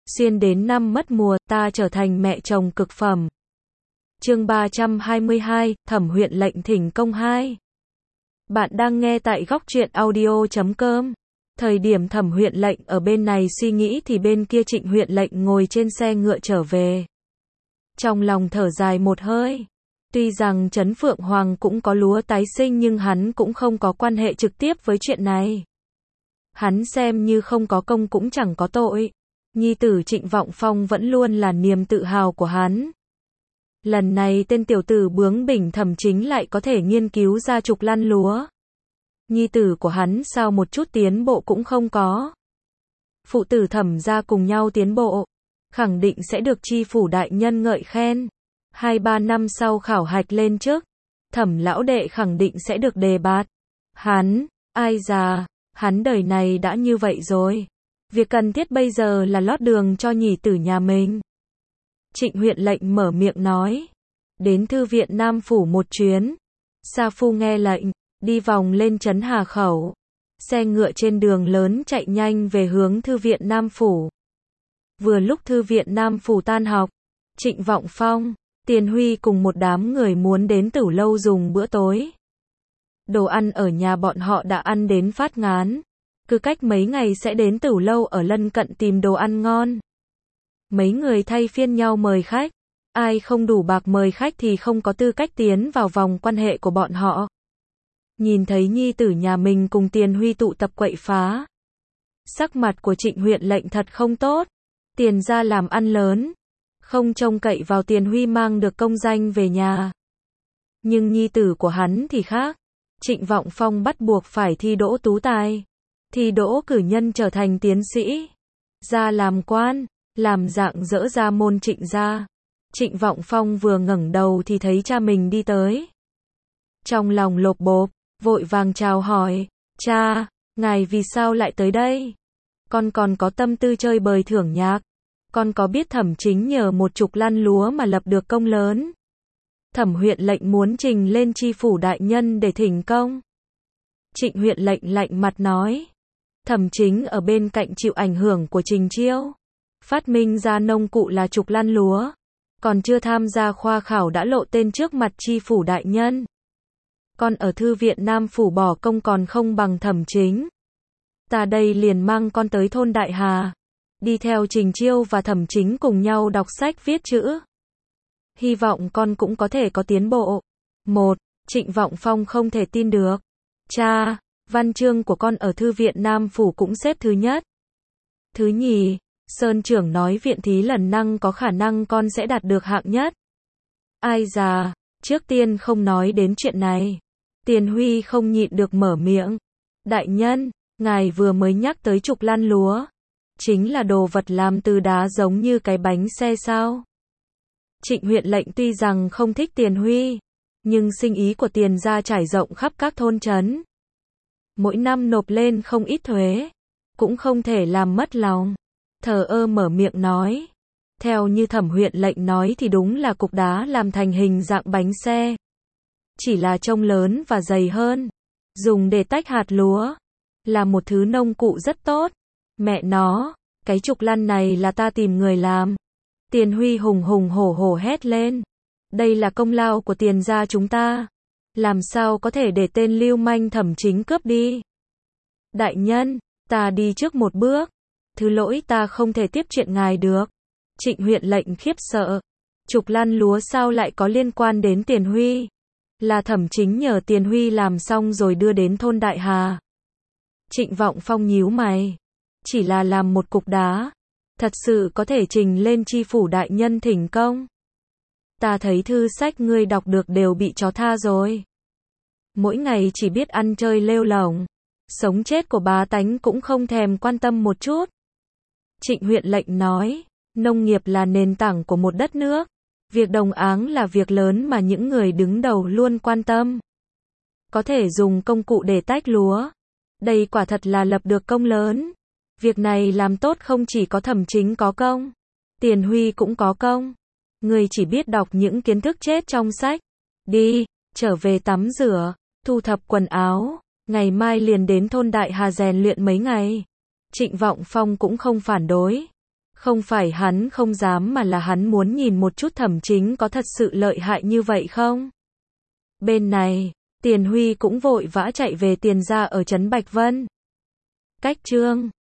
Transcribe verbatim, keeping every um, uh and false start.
Xuyên đến năm mất mùa, ta trở thành mẹ chồng cực phẩm. Chương ba trăm hai mươi hai, Thẩm Huyện Lệnh thỉnh công hai. Bạn đang nghe tại góc truyện audio chấm com. Thời điểm Thẩm Huyện Lệnh ở bên này suy nghĩ thì bên kia Trịnh Huyện Lệnh ngồi trên xe ngựa trở về. Trong lòng thở dài một hơi. Tuy rằng Trấn Phượng Hoàng cũng có lúa tái sinh nhưng hắn cũng không có quan hệ trực tiếp với chuyện này. Hắn xem như không có công cũng chẳng có tội. Nhi tử Trịnh Vọng Phong vẫn luôn là niềm tự hào của hắn. Lần này tên tiểu tử bướng bỉnh Thẩm Chính lại có thể nghiên cứu ra trục lăn lúa. Nhi tử của hắn sao một chút tiến bộ cũng không có. Phụ tử Thẩm gia cùng nhau tiến bộ, khẳng định sẽ được tri phủ đại nhân ngợi khen. Hai ba năm sau khảo hạch lên chức, Thẩm lão đệ khẳng định sẽ được đề bạt. Hắn, ai già, hắn đời này đã như vậy rồi. Việc cần thiết bây giờ là lót đường cho nhỉ tử nhà mình. Trịnh Huyện Lệnh mở miệng nói. Đến thư viện Nam Phủ một chuyến. Sa Phu nghe lệnh, đi vòng lên trấn Hà Khẩu. Xe ngựa trên đường lớn chạy nhanh về hướng thư viện Nam Phủ. Vừa lúc thư viện Nam Phủ tan học, Trịnh Vọng Phong, Tiền Huy cùng một đám người muốn đến Tửu Lâu dùng bữa tối. Đồ ăn ở nhà bọn họ đã ăn đến phát ngán. Cứ cách mấy ngày sẽ đến Tửu Lâu ở lân cận tìm đồ ăn ngon. Mấy người thay phiên nhau mời khách. Ai không đủ bạc mời khách thì không có tư cách tiến vào vòng quan hệ của bọn họ. Nhìn thấy nhi tử nhà mình cùng Tiền Huy tụ tập quậy phá. Sắc mặt của Trịnh Huyện Lệnh thật không tốt. Tiền ra làm ăn lớn. Không trông cậy vào Tiền Huy mang được công danh về nhà. Nhưng nhi tử của hắn thì khác. Trịnh Vọng Phong bắt buộc phải thi đỗ tú tài. Thi đỗ cử nhân trở thành tiến sĩ. Ra làm quan, làm dạng dỡ ra môn Trịnh gia. Trịnh Vọng Phong vừa ngẩng đầu thì thấy cha mình đi tới. Trong lòng lộp bộp, vội vàng chào hỏi. Cha, ngài vì sao lại tới đây? Con còn có tâm tư chơi bời thưởng nhạc. Con có biết Thẩm Chính nhờ một chục lăn lúa mà lập được công lớn. Thẩm Huyện Lệnh muốn trình lên tri phủ đại nhân để thỉnh công. Trịnh Huyện Lệnh lạnh mặt nói. Thẩm Chính ở bên cạnh chịu ảnh hưởng của Trình Chiêu. Phát minh ra nông cụ là trục lăn lúa. Còn chưa tham gia khoa khảo đã lộ tên trước mặt tri phủ đại nhân. Con ở thư viện Nam Phủ bỏ công còn không bằng Thẩm Chính. Ta đây liền mang con tới thôn Đại Hà. Đi theo Trình Chiêu và Thẩm Chính cùng nhau đọc sách viết chữ. Hy vọng con cũng có thể có tiến bộ. Một, Trịnh Vọng Phong không thể tin được. Cha, văn chương của con ở thư viện Nam Phủ cũng xếp thứ nhất. Thứ nhì, Sơn trưởng nói viện thí lần năng có khả năng con sẽ đạt được hạng nhất. Ai già, trước tiên không nói đến chuyện này. Tiền Huy không nhịn được mở miệng. Đại nhân, ngài vừa mới nhắc tới trục lăn lúa. Chính là đồ vật làm từ đá giống như cái bánh xe sao? Trịnh Huyện Lệnh tuy rằng không thích Tiền Huy, nhưng sinh ý của Tiền gia trải rộng khắp các thôn trấn. Mỗi năm nộp lên không ít thuế, cũng không thể làm mất lòng. Thờ ơ mở miệng nói. Theo như Thẩm Huyện Lệnh nói thì đúng là cục đá làm thành hình dạng bánh xe. Chỉ là trông lớn và dày hơn. Dùng để tách hạt lúa. Là một thứ nông cụ rất tốt. Mẹ nó, cái trục lăn này là ta tìm người làm. Tiền Huy hùng hùng hổ hổ hét lên. Đây là công lao của Tiền gia chúng ta. Làm sao có thể để tên lưu manh Thẩm Chính cướp đi. Đại nhân, ta đi trước một bước. Thứ lỗi ta không thể tiếp chuyện ngài được. Trịnh Huyện Lệnh khiếp sợ. Trục lăn lúa sao lại có liên quan đến Tiền Huy? Là Thẩm Chính nhờ Tiền Huy làm xong rồi đưa đến thôn Đại Hà. Trịnh Vọng Phong nhíu mày. Chỉ là làm một cục đá. Thật sự có thể trình lên tri phủ đại nhân thỉnh công. Ta thấy thư sách ngươi đọc được đều bị chó tha rồi. Mỗi ngày chỉ biết ăn chơi lêu lổng. Sống chết của bá tánh cũng không thèm quan tâm một chút. Trịnh Huyện Lệnh nói, nông nghiệp là nền tảng của một đất nước. Việc đồng áng là việc lớn mà những người đứng đầu luôn quan tâm. Có thể dùng công cụ để tách lúa. Đây quả thật là lập được công lớn. Việc này làm tốt không chỉ có Thẩm Chính có công. Tiền Huy cũng có công. Người chỉ biết đọc những kiến thức chết trong sách. Đi, trở về tắm rửa, thu thập quần áo. Ngày mai liền đến thôn Đại Hà rèn luyện mấy ngày. Trịnh Vọng Phong cũng không phản đối. Không phải hắn không dám mà là hắn muốn nhìn một chút Thẩm Chính có thật sự lợi hại như vậy không? Bên này, Tiền Huy cũng vội vã chạy về Tiền gia ở trấn Bạch Vân. Cách chương